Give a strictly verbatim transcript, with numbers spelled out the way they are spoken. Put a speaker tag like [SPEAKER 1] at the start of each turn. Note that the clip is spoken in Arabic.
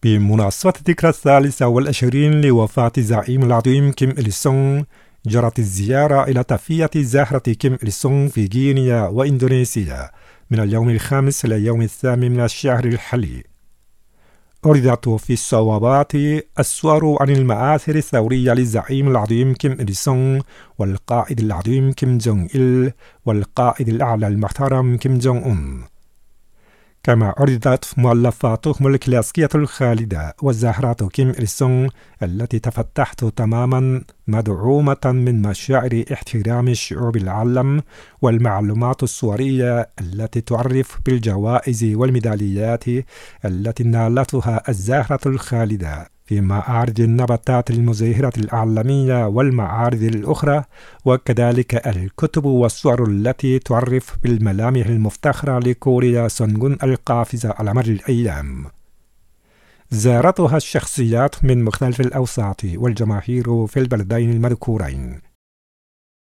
[SPEAKER 1] بمناسبة الذكرى الثالثة والعشرين لوفاة زعيم العظيم كيم إل سونغ، جرت الزيارة إلى تفية زهرة كيم إل سونغ في غينيا وإندونيسيا من اليوم الخامس إلى اليوم الثامن من الشهر الحالي. أردت في الصوابات الصور عن المآثر الثورية للزعيم العظيم كيم إل سونغ والقائد العظيم كيم جونغ إل والقائد الأعلى المحترم كيم جونغ أون. كما عرضت مؤلفاتهم الكلاسيكية الخالدة وزهرات كيم إل سونغ التي تفتحت تماما مدعومة من مشاعر احترام الشعوب العالم والمعلومات الصورية التي تعرف بالجوائز والميداليات التي نالتها الزهرة الخالدة في معارض النباتات المزهرة العالمية والمعارض الأخرى، وكذلك الكتب والصور التي تعرف بالملامح المفتخرة لكوريا سونغون القافزة على مر الأيام. زارتها الشخصيات من مختلف الأوساط والجماهير في البلدين المذكورين،